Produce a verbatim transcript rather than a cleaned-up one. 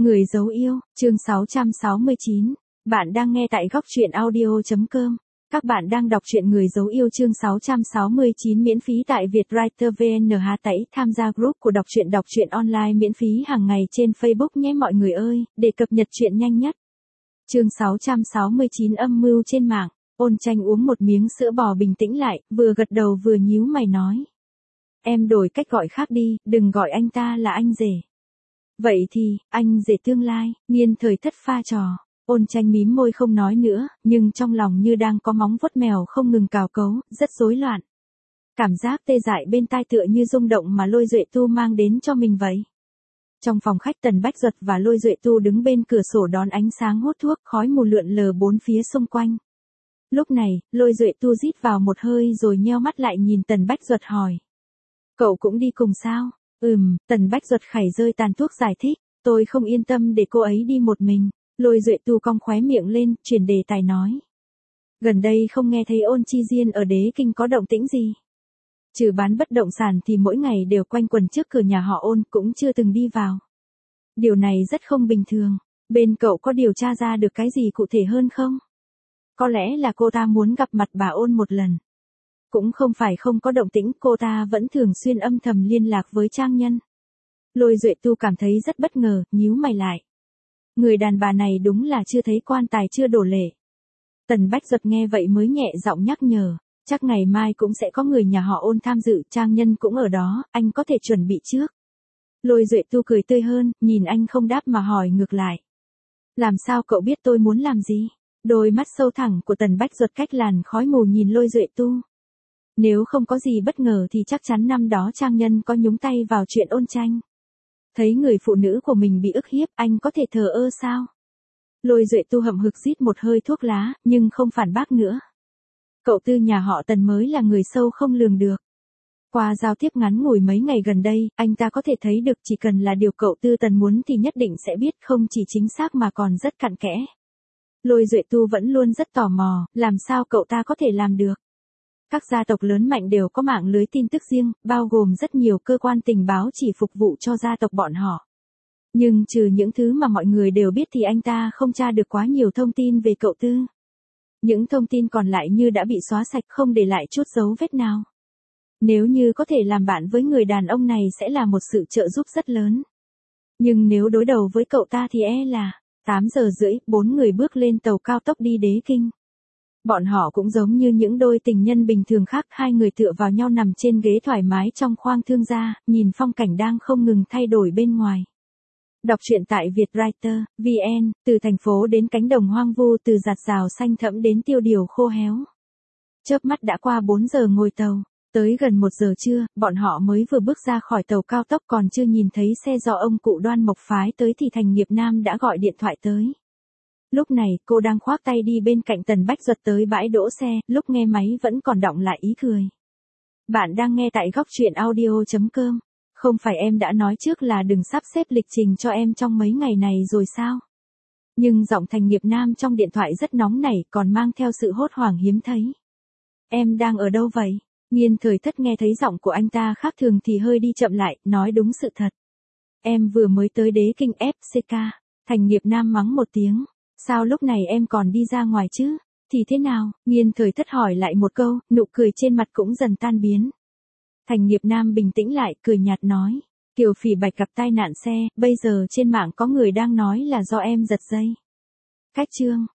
Người dấu yêu, chương sáu trăm sáu mươi chín. Bạn đang nghe tại góc truyện audio chấm com. Các bạn đang đọc truyện Người dấu yêu chương sáu trăm sáu mươi chín miễn phí tại Vietwriter vê en hát tẩy tham gia group của đọc truyện đọc truyện online miễn phí hàng ngày trên Facebook nhé mọi người ơi, để cập nhật truyện nhanh nhất. Chương sáu trăm sáu mươi chín âm mưu trên mạng. Ôn Tranh uống một miếng sữa bò bình tĩnh lại, vừa gật đầu vừa nhíu mày nói. Em đổi cách gọi khác đi, đừng gọi anh ta là anh rể. Vậy thì, anh rể tương lai, Nghiên Thời Thất pha trò. Ôn Tranh mím môi không nói nữa, nhưng trong lòng như đang có móng vuốt mèo không ngừng cào cấu, rất rối loạn. Cảm giác tê dại bên tai tựa như rung động mà Lôi Duệ Tu mang đến cho mình vậy. Trong phòng khách Tần Bách Duật và Lôi Duệ Tu đứng bên cửa sổ đón ánh sáng hút thuốc, khói mù lượn lờ bốn phía xung quanh. Lúc này, Lôi Duệ Tu rít vào một hơi rồi nheo mắt lại nhìn Tần Bách Duật hỏi. Cậu cũng đi cùng sao? Ừm, Tần Bách Duật khảy rơi tàn thuốc giải thích, tôi không yên tâm để cô ấy đi một mình. Lôi Duệ Tu cong khóe miệng lên, chuyển đề tài nói. Gần đây không nghe thấy Ôn Chi Diên ở Đế Kinh có động tĩnh gì. Trừ bán bất động sản thì mỗi ngày đều quanh quẩn trước cửa nhà họ Ôn, cũng chưa từng đi vào. Điều này rất không bình thường, bên cậu có điều tra ra được cái gì cụ thể hơn không? Có lẽ là cô ta muốn gặp mặt bà Ôn một lần. Cũng không phải không có động tĩnh, cô ta vẫn thường xuyên âm thầm liên lạc với Trang Nhân. Lôi Duệ Tu cảm thấy rất bất ngờ, nhíu mày lại. Người đàn bà này đúng là chưa thấy quan tài chưa đổ lệ. Tần Bách Duật nghe vậy mới nhẹ giọng nhắc nhở, chắc ngày mai cũng sẽ có người nhà họ Ôn tham dự, Trang Nhân cũng ở đó, anh có thể chuẩn bị trước. Lôi Duệ Tu cười tươi hơn, nhìn anh không đáp mà hỏi ngược lại. Làm sao cậu biết tôi muốn làm gì? Đôi mắt sâu thẳng của Tần Bách Duật cách làn khói mù nhìn Lôi Duệ Tu. Nếu không có gì bất ngờ thì chắc chắn năm đó Trang Nhân có nhúng tay vào chuyện Ôn Tranh. Thấy người phụ nữ của mình bị ức hiếp, anh có thể thờ ơ sao? Lôi Duệ Tu hậm hực rít một hơi thuốc lá, nhưng không phản bác nữa. Cậu Tư nhà họ Tần mới là người sâu không lường được. Qua giao tiếp ngắn ngủi mấy ngày gần đây, anh ta có thể thấy được chỉ cần là điều cậu Tư Tần muốn thì nhất định sẽ biết, không chỉ chính xác mà còn rất cặn kẽ. Lôi Duệ Tu vẫn luôn rất tò mò, làm sao cậu ta có thể làm được? Các gia tộc lớn mạnh đều có mạng lưới tin tức riêng, bao gồm rất nhiều cơ quan tình báo chỉ phục vụ cho gia tộc bọn họ. Nhưng trừ những thứ mà mọi người đều biết thì anh ta không tra được quá nhiều thông tin về cậu Tư. Những thông tin còn lại như đã bị xóa sạch, không để lại chút dấu vết nào. Nếu như có thể làm bạn với người đàn ông này sẽ là một sự trợ giúp rất lớn. Nhưng nếu đối đầu với cậu ta thì e là tám giờ rưỡi, bốn người bước lên tàu cao tốc đi Đế Kinh. Bọn họ cũng giống như những đôi tình nhân bình thường khác, hai người tựa vào nhau nằm trên ghế thoải mái trong khoang thương gia, nhìn phong cảnh đang không ngừng thay đổi bên ngoài. Đọc truyện tại Vietwriter vê en, từ thành phố đến cánh đồng hoang vu, từ giạt rào xanh thẫm đến tiêu điều khô héo. Chớp mắt đã qua bốn giờ ngồi tàu, tới gần một giờ trưa, bọn họ mới vừa bước ra khỏi tàu cao tốc, còn chưa nhìn thấy xe do ông cụ Đoan Mộc phái tới thì Thành Nghiệp Nam đã gọi điện thoại tới. Lúc này, cô đang khoác tay đi bên cạnh Tần Bách Duật tới bãi đỗ xe, lúc nghe máy vẫn còn đọng lại ý cười. Bạn đang nghe tại góc truyện audio chấm com. Không phải em đã nói trước là đừng sắp xếp lịch trình cho em trong mấy ngày này rồi sao? Nhưng giọng Thành Nghiệp Nam trong điện thoại rất nóng nảy, còn mang theo sự hốt hoảng hiếm thấy. Em đang ở đâu vậy? Nghiên Thời Thất nghe thấy giọng của anh ta khác thường thì hơi đi chậm lại, nói đúng sự thật. Em vừa mới tới Đế Kinh ép xê ca. Thành Nghiệp Nam mắng một tiếng. Sao lúc này em còn đi ra ngoài chứ? Thì thế nào? Nghiên Thời Thất hỏi lại một câu, nụ cười trên mặt cũng dần tan biến. Thành Nghiệp Nam bình tĩnh lại, cười nhạt nói. Kiều Phỉ Bạch gặp tai nạn xe, bây giờ trên mạng có người đang nói là do em giật dây. Cách chương.